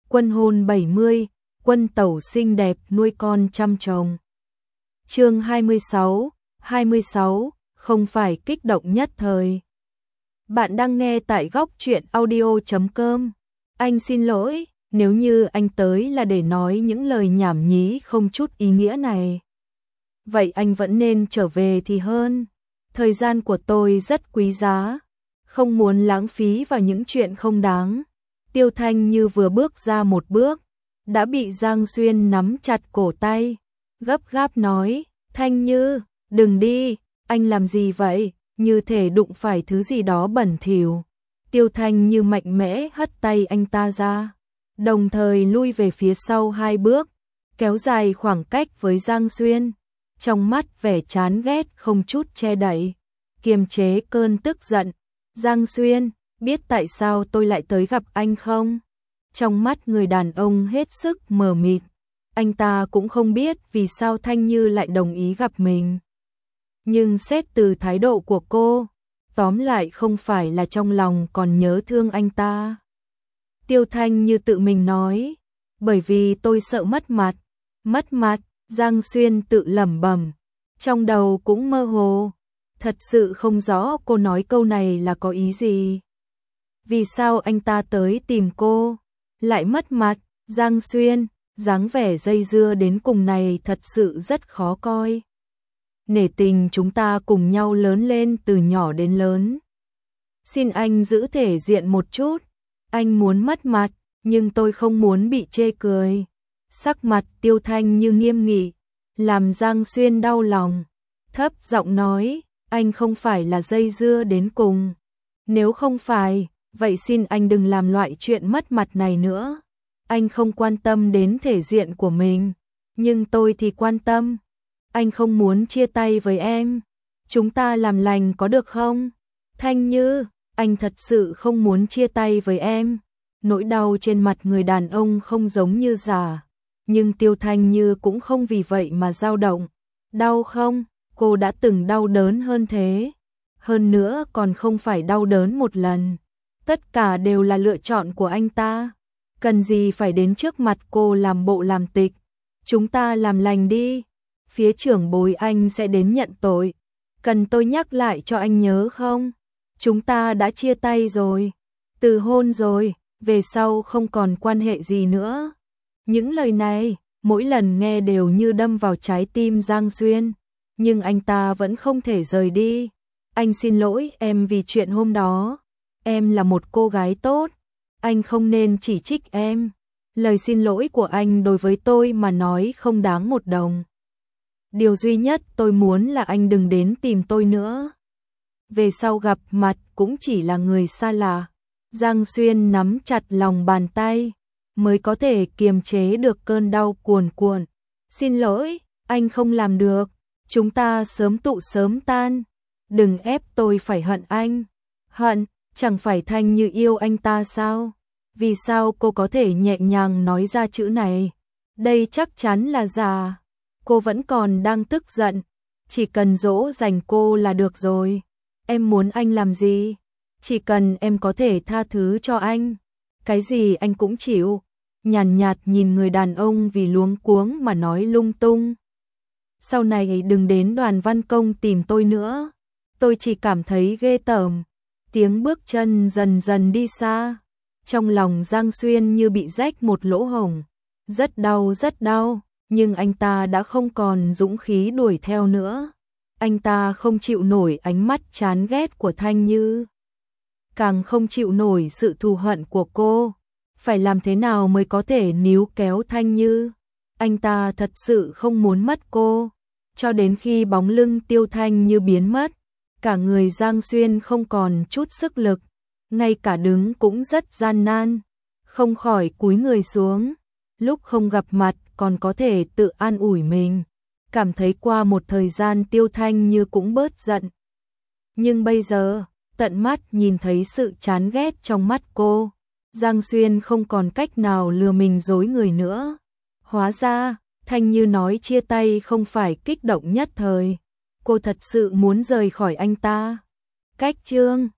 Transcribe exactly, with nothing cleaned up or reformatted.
Quân hôn bảy mươi, quân tẩu xinh đẹp nuôi con trăm chồng. Chương hai mươi sáu, hai mươi sáu, không phải kích động nhất thời. Bạn đang nghe tại góc truyện audio chấm com. Anh xin lỗi, nếu như anh tới là để nói những lời nhảm nhí không chút ý nghĩa này. Vậy anh vẫn nên trở về thì hơn. Thời gian của tôi rất quý giá, không muốn lãng phí vào những chuyện không đáng. Tiêu Thanh Như vừa bước ra một bước, đã bị Giang Xuyên nắm chặt cổ tay, gấp gáp nói, Thanh Như, đừng đi, anh làm gì vậy, như thể đụng phải thứ gì đó bẩn thỉu. Tiêu Thanh Như mạnh mẽ hất tay anh ta ra, đồng thời lui về phía sau hai bước, kéo dài khoảng cách với Giang Xuyên, trong mắt vẻ chán ghét không chút che đậy, kiềm chế cơn tức giận. Giang Xuyên, biết tại sao tôi lại tới gặp anh không? Trong mắt người đàn ông hết sức mờ mịt, anh ta cũng không biết vì sao Thanh Như lại đồng ý gặp mình. Nhưng xét từ thái độ của cô, tóm lại không phải là trong lòng còn nhớ thương anh ta. Tiêu Thanh Như tự mình nói, bởi vì tôi sợ mất mặt. Mất mặt, Giang Xuyên tự lẩm bẩm, trong đầu cũng mơ hồ, thật sự không rõ cô nói câu này là có ý gì. Vì sao anh ta tới tìm cô, lại mất mặt? Giang Xuyên, dáng vẻ dây dưa đến cùng này thật sự rất khó coi. Nể tình chúng ta cùng nhau lớn lên từ nhỏ đến lớn. Xin anh giữ thể diện một chút, anh muốn mất mặt, nhưng tôi không muốn bị chê cười. Sắc mặt Tiêu Thanh Như nghiêm nghị, làm Giang Xuyên đau lòng, thấp giọng nói, anh không phải là dây dưa đến cùng. Nếu không phải, vậy xin anh đừng làm loại chuyện mất mặt này nữa. Anh không quan tâm đến thể diện của mình, nhưng tôi thì quan tâm. Anh không muốn chia tay với em, chúng ta làm lành có được không? Thanh Như, anh thật sự không muốn chia tay với em. Nỗi đau trên mặt người đàn ông không giống như giả, nhưng Tiêu Thanh Như cũng không vì vậy mà dao động. Đau không? Cô đã từng đau đớn hơn thế. Hơn nữa còn không phải đau đớn một lần. Tất cả đều là lựa chọn của anh ta. Cần gì phải đến trước mặt cô làm bộ làm tịch. Chúng ta làm lành đi. Phía trưởng bối anh sẽ đến nhận tội. Cần tôi nhắc lại cho anh nhớ không? Chúng ta đã chia tay rồi. Từ hôn rồi. Về sau không còn quan hệ gì nữa. Những lời này, mỗi lần nghe đều như đâm vào trái tim Giang Xuyên. Nhưng anh ta vẫn không thể rời đi. Anh xin lỗi em vì chuyện hôm đó. Em là một cô gái tốt. Anh không nên chỉ trích em. Lời xin lỗi của anh đối với tôi mà nói không đáng một đồng. Điều duy nhất tôi muốn là anh đừng đến tìm tôi nữa. Về sau gặp mặt cũng chỉ là người xa lạ. Giang Xuyên nắm chặt lòng bàn tay, mới có thể kiềm chế được cơn đau cuồn cuộn. Xin lỗi, anh không làm được. Chúng ta sớm tụ sớm tan. Đừng ép tôi phải hận anh. Hận, chẳng phải Thanh Như yêu anh ta sao? Vì sao cô có thể nhẹ nhàng nói ra chữ này? Đây chắc chắn là giả. Cô vẫn còn đang tức giận. Chỉ cần dỗ dành cô là được rồi. Em muốn anh làm gì? Chỉ cần em có thể tha thứ cho anh. Cái gì anh cũng chịu. Nhàn nhạt nhìn người đàn ông vì luống cuống mà nói lung tung. Sau này đừng đến Đoàn Văn Công tìm tôi nữa. Tôi chỉ cảm thấy ghê tởm. Tiếng bước chân dần dần đi xa. Trong lòng Giang Xuyên như bị rách một lỗ hổng. Rất đau rất đau. Nhưng anh ta đã không còn dũng khí đuổi theo nữa. Anh ta không chịu nổi ánh mắt chán ghét của Thanh Như. Càng không chịu nổi sự thù hận của cô. Phải làm thế nào mới có thể níu kéo Thanh Như? Anh ta thật sự không muốn mất cô. Cho đến khi bóng lưng Tiêu Thanh Như biến mất, cả người Giang Xuyên không còn chút sức lực, ngay cả đứng cũng rất gian nan, không khỏi cúi người xuống. Lúc không gặp mặt còn có thể tự an ủi mình, cảm thấy qua một thời gian Tiêu Thanh Như cũng bớt giận. Nhưng bây giờ, tận mắt nhìn thấy sự chán ghét trong mắt cô, Giang Xuyên không còn cách nào lừa mình dối người nữa. Hóa ra, Thanh Như nói chia tay không phải kích động nhất thời. Cô thật sự muốn rời khỏi anh ta. Cách chương